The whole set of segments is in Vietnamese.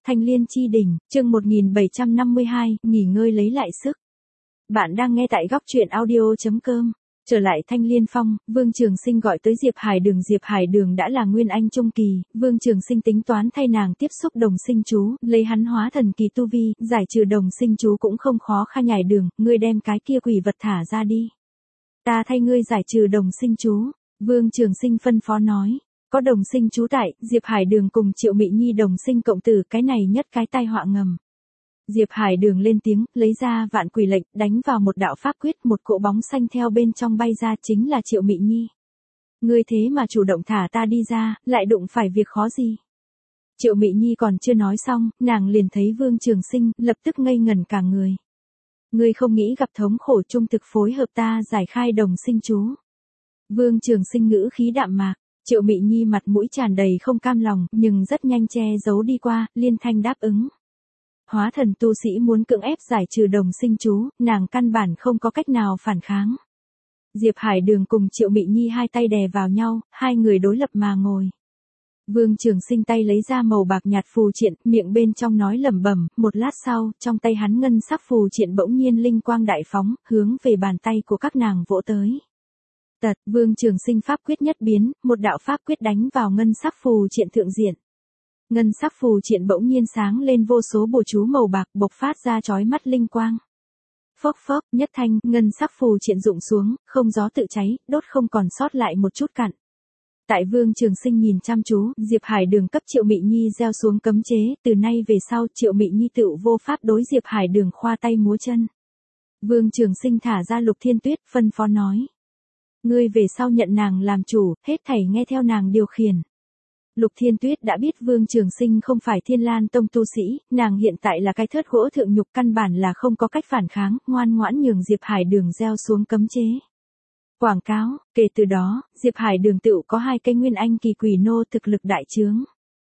Thanh Liên Chi Đỉnh, chương 1752, nghỉ ngơi lấy lại sức. Bạn đang nghe tại góc truyện audio.com. Trở lại Thanh Liên Phong, Vương Trường Sinh gọi tới Diệp Hải Đường. Diệp Hải Đường đã là nguyên anh trung kỳ, Vương Trường Sinh tính toán thay nàng tiếp xúc đồng sinh chú, lấy hắn hóa thần kỳ tu vi, giải trừ đồng sinh chú cũng không khó. Kha Nhài Đường, ngươi đem cái kia quỷ vật thả ra đi. Ta thay ngươi giải trừ đồng sinh chú, Vương Trường Sinh phân phó nói. Có đồng sinh chú tại, Diệp Hải Đường cùng Triệu Mị Nhi đồng sinh cộng tử, cái này nhất cái tai họa ngầm. Diệp Hải Đường lên tiếng, lấy ra vạn quỷ lệnh, đánh vào một đạo pháp quyết, một cỗ bóng xanh theo bên trong bay ra, chính là Triệu Mị Nhi. Ngươi thế mà chủ động thả ta đi ra, lại đụng phải việc khó gì? Triệu Mị Nhi còn chưa nói xong, nàng liền thấy Vương Trường Sinh, lập tức ngây ngẩn cả người. Ngươi không nghĩ gặp thống khổ, trung thực phối hợp ta giải khai đồng sinh chú. Vương Trường Sinh ngữ khí đạm mạc. Triệu Mị Nhi mặt mũi tràn đầy không cam lòng, nhưng rất nhanh che giấu đi qua, liên thanh đáp ứng. Hóa thần tu sĩ muốn cưỡng ép giải trừ đồng sinh chú, nàng căn bản không có cách nào phản kháng. Diệp Hải Đường cùng Triệu Mị Nhi hai tay đè vào nhau, hai người đối lập mà ngồi. Vương Trường Sinh tay lấy ra màu bạc nhạt phù triện, miệng bên trong nói lẩm bẩm, một lát sau, trong tay hắn ngân sắc phù triện bỗng nhiên linh quang đại phóng, hướng về bàn tay của các nàng vỗ tới. Tật, Vương Trường Sinh pháp quyết nhất biến, một đạo pháp quyết đánh vào ngân sắc phù triện thượng diện. Ngân sắc phù triện bỗng nhiên sáng lên vô số bùa chú màu bạc, bộc phát ra chói mắt linh quang. Phốc phốc, nhất thanh, ngân sắc phù triện rụng xuống, không gió tự cháy, đốt không còn sót lại một chút cặn. Tại Vương Trường Sinh nhìn chăm chú, Diệp Hải Đường cấp Triệu Mị Nhi gieo xuống cấm chế, từ nay về sau Triệu Mị Nhi tựu vô pháp đối Diệp Hải Đường khoa tay múa chân. Vương Trường Sinh thả ra Lục Thiên Tuyết, phân phó nói. Ngươi về sau nhận nàng làm chủ, hết thảy nghe theo nàng điều khiển. Lục Thiên Tuyết đã biết Vương Trường Sinh không phải Thiên Lan Tông tu sĩ, nàng hiện tại là cái thớt gỗ thượng nhục, căn bản là không có cách phản kháng, ngoan ngoãn nhường Diệp Hải Đường gieo xuống cấm chế. Quảng cáo, kể từ đó, Diệp Hải Đường tựu có hai cái nguyên anh kỳ quỷ nô, thực lực đại trướng.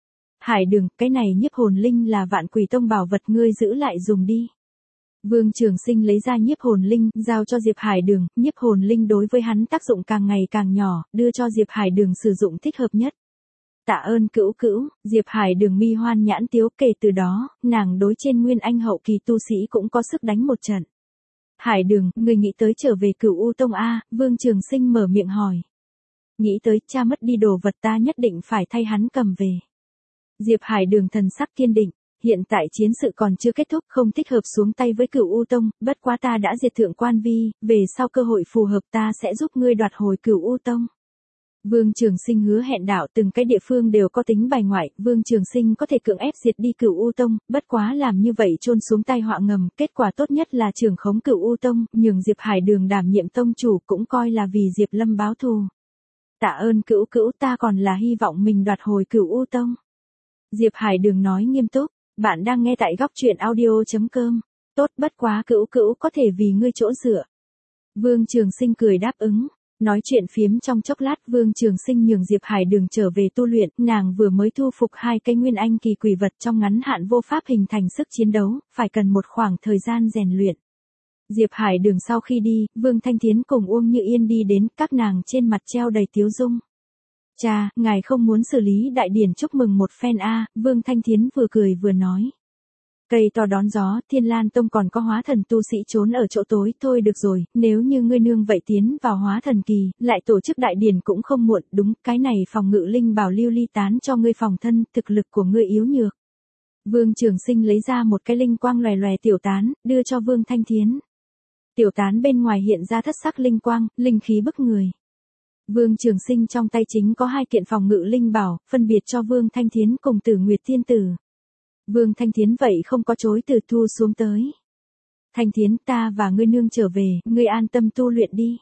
Hải Đường, cái này nhiếp hồn linh là Vạn Quỷ Tông bảo vật, ngươi giữ lại dùng đi. Vương Trường Sinh lấy ra nhiếp hồn linh, giao cho Diệp Hải Đường, nhiếp hồn linh đối với hắn tác dụng càng ngày càng nhỏ, đưa cho Diệp Hải Đường sử dụng thích hợp nhất. Tạ ơn cữu cữu, Diệp Hải Đường mi hoan nhãn tiếu, kể từ đó, nàng đối trên nguyên anh hậu kỳ tu sĩ cũng có sức đánh một trận. Hải Đường, người nghĩ tới trở về Cửu U Tông A, Vương Trường Sinh mở miệng hỏi. Nghĩ tới, cha mất đi đồ vật ta nhất định phải thay hắn cầm về. Diệp Hải Đường thần sắc kiên định. Hiện tại chiến sự còn chưa kết thúc, không thích hợp xuống tay với Cửu U Tông, bất quá ta đã diệt thượng quan vi, về sau cơ hội phù hợp ta sẽ giúp ngươi đoạt hồi Cửu U Tông. Vương Trường Sinh hứa hẹn đạo, từng cái địa phương đều có tính bài ngoại, Vương Trường Sinh có thể cưỡng ép diệt đi Cửu U Tông, bất quá làm như vậy chôn xuống tai họa ngầm, kết quả tốt nhất là trưởng khống Cửu U Tông, nhường Diệp Hải Đường đảm nhiệm tông chủ, cũng coi là vì Diệp Lâm báo thù. Tạ ơn cữu cữu, ta còn là hy vọng mình đoạt hồi Cửu U Tông. Diệp Hải Đường nói nghiêm túc. Bạn đang nghe tại góc truyện audio.com. Tốt, bất quá cữu cữu có thể vì ngươi chỗ dựa. Vương Trường Sinh cười đáp ứng. Nói chuyện phiếm trong chốc lát, Vương Trường Sinh nhường Diệp Hải Đường trở về tu luyện, nàng vừa mới thu phục hai cái nguyên anh kỳ quỷ vật, trong ngắn hạn vô pháp hình thành sức chiến đấu, phải cần một khoảng thời gian rèn luyện. Diệp Hải Đường sau khi đi, Vương Thanh Thiến cùng Uông Như Yên đi đến, các nàng trên mặt treo đầy tiếu dung. Cha, ngài không muốn xử lý đại điển chúc mừng một phen a, Vương Thanh Thiến vừa cười vừa nói. Cây to đón gió, Thiên Lan Tông còn có hóa thần tu sĩ trốn ở chỗ tối, thôi được rồi, nếu như ngươi nương vậy tiến vào hóa thần kỳ, lại tổ chức đại điển cũng không muộn, đúng, cái này phòng ngự linh bảo lưu ly tán cho ngươi phòng thân, thực lực của ngươi yếu nhược. Vương Trường Sinh lấy ra một cái linh quang lòe lòe tiểu tán, đưa cho Vương Thanh Thiến. Tiểu tán bên ngoài hiện ra thất sắc linh quang, linh khí bức người. Vương Trường Sinh trong tay chính có hai kiện phòng ngự linh bảo, phân biệt cho Vương Thanh Thiến cùng Tử Nguyệt Tiên Tử. Vương Thanh Thiến vậy không có chối từ, thu xuống tới. Thanh Thiến, ta và ngươi nương trở về, ngươi an tâm tu luyện đi.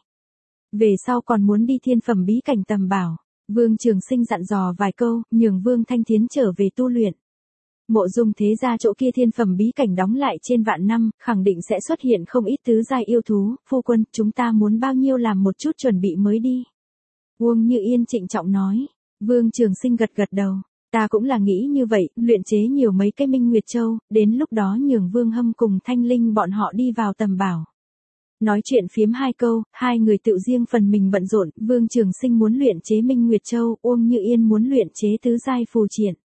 Về sau còn muốn đi thiên phẩm bí cảnh tầm bảo. Vương Trường Sinh dặn dò vài câu, nhường Vương Thanh Thiến trở về tu luyện. Mộ Dung thế gia chỗ kia thiên phẩm bí cảnh đóng lại trên vạn năm, khẳng định sẽ xuất hiện không ít tứ giai yêu thú, phu quân, chúng ta muốn bao nhiêu làm một chút chuẩn bị mới đi. Uông Như Yên trịnh trọng nói. Vương Trường Sinh gật gật đầu. Ta cũng là nghĩ như vậy, luyện chế nhiều mấy cái Minh Nguyệt Châu, đến lúc đó nhường Vương Hâm cùng Thanh Linh bọn họ đi vào tầm bảo. Nói chuyện phiếm hai câu, hai người tự riêng phần mình bận rộn, Vương Trường Sinh muốn luyện chế Minh Nguyệt Châu, Uông Như Yên muốn luyện chế tứ giai phù triện.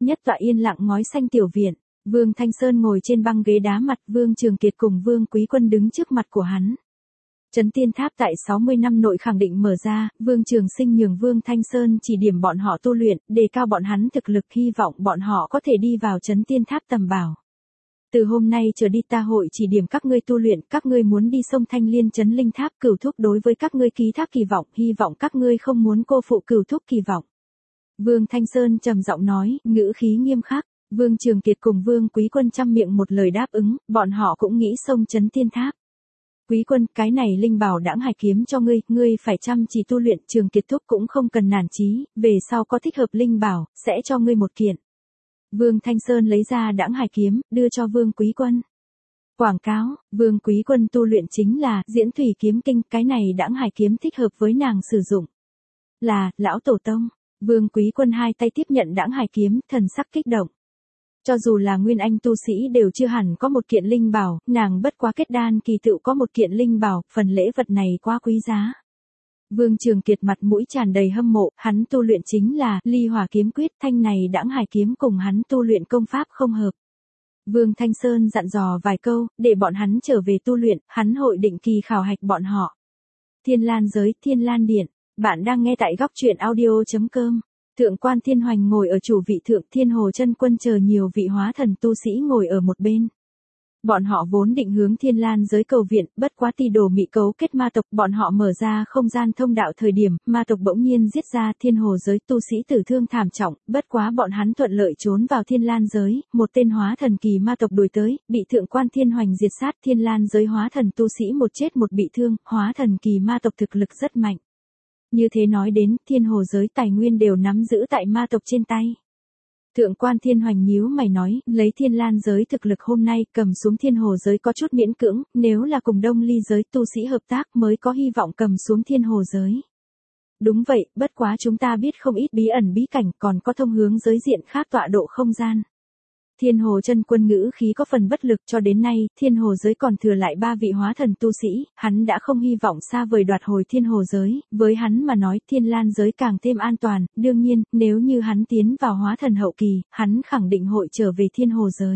Nhất tọa yên lặng ngói xanh tiểu viện, Vương Thanh Sơn ngồi trên băng ghế đá mặt, Vương Trường Kiệt cùng Vương Quý Quân đứng trước mặt của hắn. Trấn Tiên Tháp tại 60 năm nội khẳng định mở ra, Vương Trường Sinh nhường Vương Thanh Sơn chỉ điểm bọn họ tu luyện, đề cao bọn hắn thực lực, hy vọng bọn họ có thể đi vào Trấn Tiên Tháp tầm bảo. Từ hôm nay trở đi ta hội chỉ điểm các ngươi tu luyện, các ngươi muốn đi sông Thanh Liên Trấn Linh Tháp, Cửu Thúc đối với các ngươi ký thác kỳ vọng, hy vọng các ngươi không muốn cô phụ Cửu Thúc kỳ vọng. Vương Thanh Sơn trầm giọng nói, ngữ khí nghiêm khắc. Vương Trường Kiệt cùng Vương Quý Quân chăm miệng một lời đáp ứng, bọn họ cũng nghĩ sông Trấn Tiên Tháp. Quý Quân, cái này linh bảo đãng hải kiếm cho ngươi phải chăm chỉ tu luyện, Trường Kiệt thúc cũng không cần nản chí, về sau có thích hợp linh bảo, sẽ cho ngươi một kiện. Vương Thanh Sơn lấy ra đãng hải kiếm, đưa cho Vương Quý Quân. Quảng cáo, Vương Quý Quân tu luyện chính là Diễn Thủy Kiếm Kinh, cái này đãng hải kiếm thích hợp với nàng sử dụng. Là, lão tổ tông. Vương Quý Quân hai tay tiếp nhận đãng hải kiếm, thần sắc kích động. Cho dù là nguyên anh tu sĩ đều chưa hẳn có một kiện linh bảo, nàng bất quá kết đan kỳ tựu có một kiện linh bảo, phần lễ vật này quá quý giá. Vương Trường Kiệt mặt mũi tràn đầy hâm mộ, hắn tu luyện chính là Ly Hỏa Kiếm Quyết, thanh này đãng hải kiếm cùng hắn tu luyện công pháp không hợp. Vương Thanh Sơn dặn dò vài câu, để bọn hắn trở về tu luyện, hắn hội định kỳ khảo hạch bọn họ. Thiên Lan giới, Thiên Lan Điện, bạn đang nghe tại góc truyện audio.com. Thượng quan Thiên Hoành ngồi ở chủ vị thượng, Thiên Hồ Chân Quân chờ nhiều vị hóa thần tu sĩ ngồi ở một bên. Bọn họ vốn định hướng Thiên Lan giới cầu viện, bất quá Tỳ Đồ Mị cấu kết ma tộc, bọn họ mở ra không gian thông đạo thời điểm, ma tộc bỗng nhiên giết ra, Thiên Hồ giới tu sĩ tử thương thảm trọng, bất quá bọn hắn thuận lợi trốn vào Thiên Lan giới, một tên hóa thần kỳ ma tộc đuổi tới, bị Thượng quan Thiên Hoành diệt sát, Thiên Lan giới hóa thần tu sĩ một chết một bị thương, hóa thần kỳ ma tộc thực lực rất mạnh. Như thế nói đến, Thiên Hồ giới tài nguyên đều nắm giữ tại ma tộc trên tay. Thượng quan Thiên Hoành nhíu mày nói, lấy Thiên Lan giới thực lực hôm nay, cầm xuống Thiên Hồ giới có chút miễn cưỡng, nếu là cùng Đông Ly giới tu sĩ hợp tác mới có hy vọng cầm xuống Thiên Hồ giới. Đúng vậy, bất quá chúng ta biết không ít bí ẩn bí cảnh, còn có thông hướng giới diện khác tọa độ không gian. Thiên Hồ Chân Quân ngữ khí có phần bất lực, cho đến nay, Thiên Hồ giới còn thừa lại 3 vị hóa thần tu sĩ, hắn đã không hy vọng xa vời đoạt hồi Thiên Hồ giới, với hắn mà nói, Thiên Lan giới càng thêm an toàn, đương nhiên, nếu như hắn tiến vào hóa thần hậu kỳ, hắn khẳng định hội trở về Thiên Hồ giới.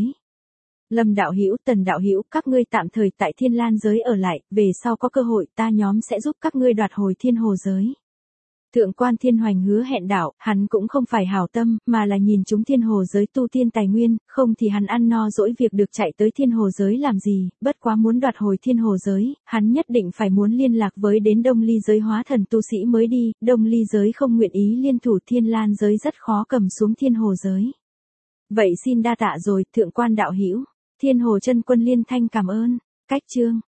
Lâm đạo hữu, Tần đạo hữu, các ngươi tạm thời tại Thiên Lan giới ở lại, về sau có cơ hội, ta nhóm sẽ giúp các ngươi đoạt hồi Thiên Hồ giới. Thượng quan Thiên Hoành hứa hẹn đạo, hắn cũng không phải hảo tâm, mà là nhìn chúng Thiên Hồ giới tu tiên tài nguyên, không thì hắn ăn no dỗi việc được chạy tới Thiên Hồ giới làm gì, bất quá muốn đoạt hồi Thiên Hồ giới, hắn nhất định phải muốn liên lạc với đến Đông Ly giới hóa thần tu sĩ mới đi, Đông Ly giới không nguyện ý liên thủ, Thiên Lan giới rất khó cầm xuống Thiên Hồ giới. Vậy xin đa tạ rồi, Thượng quan đạo hữu. Thiên Hồ Chân Quân liên thanh cảm ơn. Cách chương